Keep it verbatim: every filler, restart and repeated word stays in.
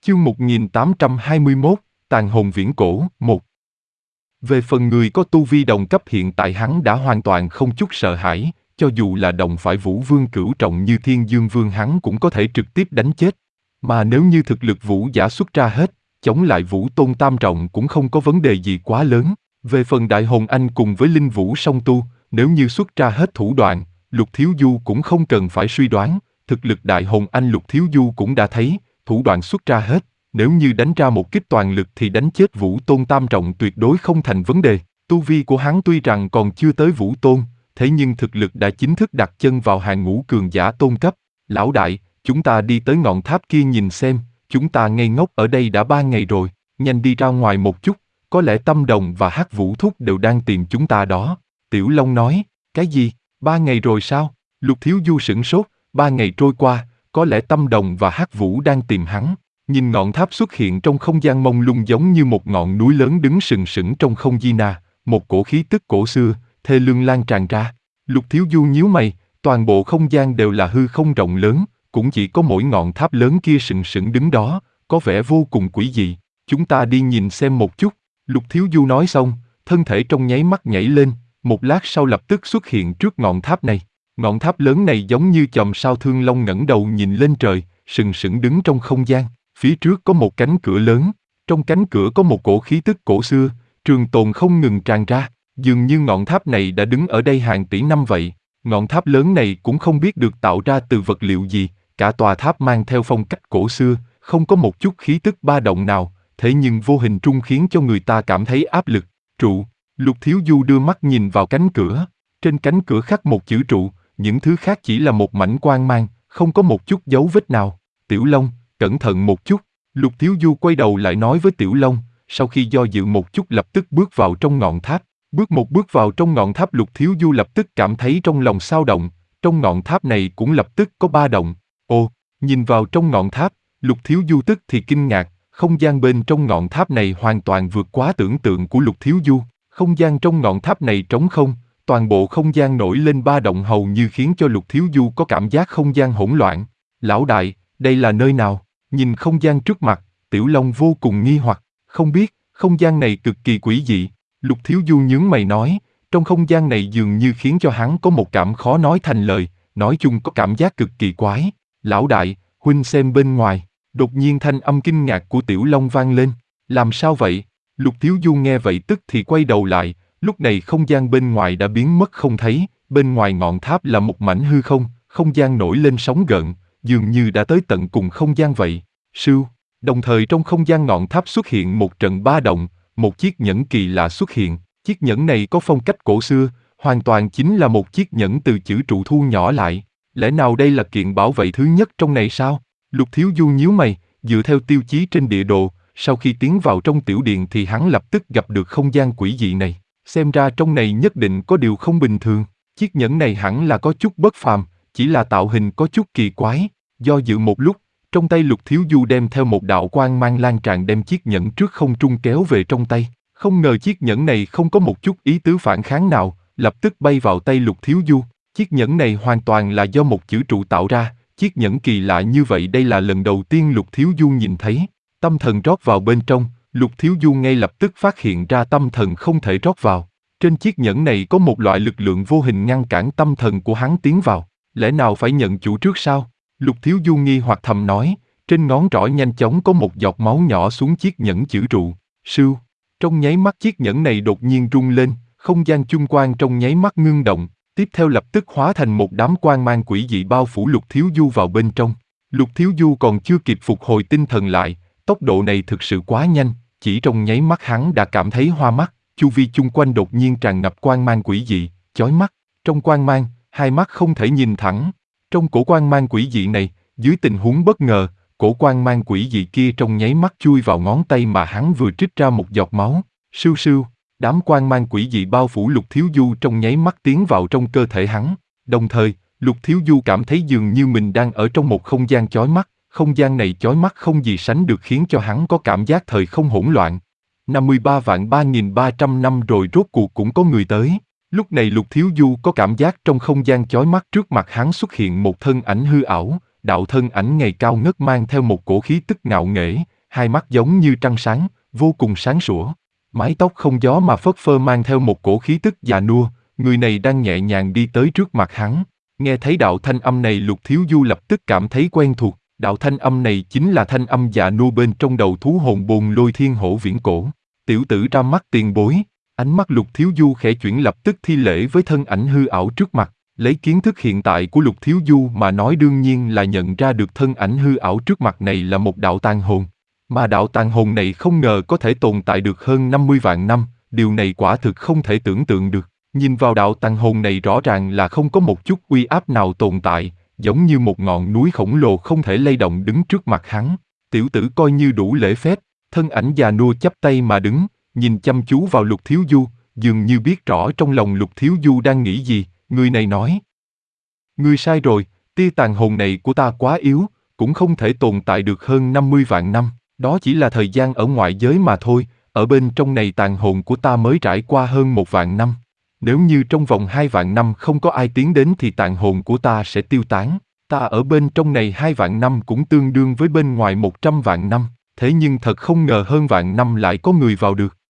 Chương một nghìn tám trăm hai mươi mốt, Tàn hồn viễn cổ, một. Về phần người có tu vi đồng cấp hiện tại hắn đã hoàn toàn không chút sợ hãi, cho dù là đồng phải Vũ Vương cửu trọng như Thiên Dương Vương hắn cũng có thể trực tiếp đánh chết. Mà nếu như thực lực Vũ giả xuất ra hết, chống lại Vũ Tôn tam trọng cũng không có vấn đề gì quá lớn. Về phần Đại Hồn Anh cùng với Linh Vũ song tu, nếu như xuất ra hết thủ đoạn, Lục Thiếu Du cũng không cần phải suy đoán, thực lực Đại Hồn Anh Lục Thiếu Du cũng đã thấy, thủ đoạn xuất ra hết. Nếu như đánh ra một kích toàn lực thì đánh chết Vũ Tôn tam trọng tuyệt đối không thành vấn đề. Tu vi của hắn tuy rằng còn chưa tới Vũ Tôn, thế nhưng thực lực đã chính thức đặt chân vào hàng ngũ cường giả tôn cấp. Lão đại, chúng ta đi tới ngọn tháp kia nhìn xem, chúng ta ngây ngốc ở đây đã ba ngày rồi, nhanh đi ra ngoài một chút, có lẽ Tâm Đồng và Hắc Vũ Thúc đều đang tìm chúng ta đó. Tiểu Long nói, cái gì, ba ngày rồi sao? Lục Thiếu Du sửng sốt, ba ngày trôi qua, có lẽ Tâm Đồng và Hắc Vũ đang tìm hắn. Nhìn ngọn tháp xuất hiện trong không gian mông lung giống như một ngọn núi lớn đứng sừng sững trong không gian na, một cổ khí tức cổ xưa, thê lương lan tràn ra. Lục Thiếu Du nhíu mày, toàn bộ không gian đều là hư không rộng lớn, cũng chỉ có mỗi ngọn tháp lớn kia sừng sững đứng đó, có vẻ vô cùng quỷ dị. Chúng ta đi nhìn xem một chút. Lục Thiếu Du nói xong, thân thể trong nháy mắt nhảy lên, một lát sau lập tức xuất hiện trước ngọn tháp này. Ngọn tháp lớn này giống như chòm sao Thương Long ngẩng đầu nhìn lên trời, sừng sững đứng trong không gian. Phía trước có một cánh cửa lớn, trong cánh cửa có một cổ khí tức cổ xưa, trường tồn không ngừng tràn ra, dường như ngọn tháp này đã đứng ở đây hàng tỷ năm vậy. Ngọn tháp lớn này cũng không biết được tạo ra từ vật liệu gì, cả tòa tháp mang theo phong cách cổ xưa, không có một chút khí tức ba động nào, thế nhưng vô hình trung khiến cho người ta cảm thấy áp lực. Trụ. Lục Thiếu Du đưa mắt nhìn vào cánh cửa, trên cánh cửa khắc một chữ trụ, những thứ khác chỉ là một mảnh quang mang, không có một chút dấu vết nào. Tiểu Long, cẩn thận một chút. Lục Thiếu Du quay đầu lại nói với Tiểu Long, sau khi do dự một chút lập tức bước vào trong ngọn tháp. Bước một bước vào trong ngọn tháp Lục Thiếu Du lập tức cảm thấy trong lòng xao động, trong ngọn tháp này cũng lập tức có ba động. Ồ, nhìn vào trong ngọn tháp, Lục Thiếu Du tức thì kinh ngạc, không gian bên trong ngọn tháp này hoàn toàn vượt quá tưởng tượng của Lục Thiếu Du. Không gian trong ngọn tháp này trống không, toàn bộ không gian nổi lên ba động hầu như khiến cho Lục Thiếu Du có cảm giác không gian hỗn loạn. Lão đại, đây là nơi nào? Nhìn không gian trước mặt, Tiểu Long vô cùng nghi hoặc, không biết, không gian này cực kỳ quỷ dị. Lục Thiếu Du nhướng mày nói, trong không gian này dường như khiến cho hắn có một cảm khó nói thành lời, nói chung có cảm giác cực kỳ quái. Lão đại, huynh xem bên ngoài. Đột nhiên thanh âm kinh ngạc của Tiểu Long vang lên. Làm sao vậy? Lục Thiếu Du nghe vậy tức thì quay đầu lại, lúc này không gian bên ngoài đã biến mất không thấy, bên ngoài ngọn tháp là một mảnh hư không, không gian nổi lên sóng gợn, dường như đã tới tận cùng không gian vậy. Sưu, đồng thời trong không gian ngọn tháp xuất hiện một trận ba động, một chiếc nhẫn kỳ lạ xuất hiện. Chiếc nhẫn này có phong cách cổ xưa, hoàn toàn chính là một chiếc nhẫn từ chữ trụ thu nhỏ lại. Lẽ nào đây là kiện bảo vệ thứ nhất trong này sao? Lục Thiếu Du nhíu mày, dựa theo tiêu chí trên địa đồ, sau khi tiến vào trong tiểu điện thì hắn lập tức gặp được không gian quỷ dị này. Xem ra trong này nhất định có điều không bình thường. Chiếc nhẫn này hẳn là có chút bất phàm, chỉ là tạo hình có chút kỳ quái. Do dự một lúc, trong tay Lục Thiếu Du đem theo một đạo quang mang lan tràn đem chiếc nhẫn trước không trung kéo về trong tay. Không ngờ chiếc nhẫn này không có một chút ý tứ phản kháng nào, lập tức bay vào tay Lục Thiếu Du. Chiếc nhẫn này hoàn toàn là do một chữ trụ tạo ra, chiếc nhẫn kỳ lạ như vậy đây là lần đầu tiên Lục Thiếu Du nhìn thấy. Tâm thần rót vào bên trong, Lục Thiếu Du ngay lập tức phát hiện ra tâm thần không thể rót vào. Trên chiếc nhẫn này có một loại lực lượng vô hình ngăn cản tâm thần của hắn tiến vào. Lẽ nào phải nhận chủ trước sao? Lục Thiếu Du nghi hoặc thầm nói, trên ngón trỏ nhanh chóng có một giọt máu nhỏ xuống chiếc nhẫn chữ trụ. Sưu, trong nháy mắt chiếc nhẫn này đột nhiên rung lên, không gian chung quanh trong nháy mắt ngưng động, tiếp theo lập tức hóa thành một đám quang mang quỷ dị bao phủ Lục Thiếu Du vào bên trong. Lục Thiếu Du còn chưa kịp phục hồi tinh thần lại, tốc độ này thực sự quá nhanh, chỉ trong nháy mắt hắn đã cảm thấy hoa mắt, chu vi chung quanh đột nhiên tràn ngập quang mang quỷ dị, chói mắt. Trong quang mang, hai mắt không thể nhìn thẳng. Trong cổ quang mang quỷ dị này, dưới tình huống bất ngờ, cổ quang mang quỷ dị kia trong nháy mắt chui vào ngón tay mà hắn vừa trích ra một giọt máu. Sưu sưu, đám quang mang quỷ dị bao phủ Lục Thiếu Du trong nháy mắt tiến vào trong cơ thể hắn. Đồng thời, Lục Thiếu Du cảm thấy dường như mình đang ở trong một không gian chói mắt, không gian này chói mắt không gì sánh được khiến cho hắn có cảm giác thời không hỗn loạn. năm mươi ba vạn ba nghìn ba trăm năm rồi rốt cuộc cũng có người tới. Lúc này Lục Thiếu Du có cảm giác trong không gian chói mắt trước mặt hắn xuất hiện một thân ảnh hư ảo, đạo thân ảnh ngày cao ngất mang theo một cổ khí tức ngạo nghễ, hai mắt giống như trăng sáng, vô cùng sáng sủa. Mái tóc không gió mà phất phơ mang theo một cổ khí tức già nua, người này đang nhẹ nhàng đi tới trước mặt hắn. Nghe thấy đạo thanh âm này Lục Thiếu Du lập tức cảm thấy quen thuộc, đạo thanh âm này chính là thanh âm già nua bên trong đầu thú hồn bồn lôi thiên hổ viễn cổ. Tiểu tử ra mắt tiền bối, ánh mắt Lục Thiếu Du khẽ chuyển lập tức thi lễ với thân ảnh hư ảo trước mặt. Lấy kiến thức hiện tại của Lục Thiếu Du mà nói đương nhiên là nhận ra được thân ảnh hư ảo trước mặt này là một đạo tàn hồn. Mà đạo tàn hồn này không ngờ có thể tồn tại được hơn năm mươi vạn năm, điều này quả thực không thể tưởng tượng được. Nhìn vào đạo tàn hồn này rõ ràng là không có một chút uy áp nào tồn tại, giống như một ngọn núi khổng lồ không thể lay động đứng trước mặt hắn. Tiểu tử coi như đủ lễ phép, thân ảnh già nua chắp tay mà đứng, nhìn chăm chú vào Lục Thiếu Du, dường như biết rõ trong lòng Lục Thiếu Du đang nghĩ gì. Người này nói: Ngươi sai rồi, tia tàn hồn này của ta quá yếu, cũng không thể tồn tại được hơn năm mươi vạn năm, đó chỉ là thời gian ở ngoại giới mà thôi, ở bên trong này tàn hồn của ta mới trải qua hơn một vạn năm. Nếu như trong vòng hai vạn năm không có ai tiến đến thì tàn hồn của ta sẽ tiêu tán, ta ở bên trong này hai vạn năm cũng tương đương với bên ngoài một trăm vạn năm, thế nhưng thật không ngờ hơn vạn năm lại có người vào được.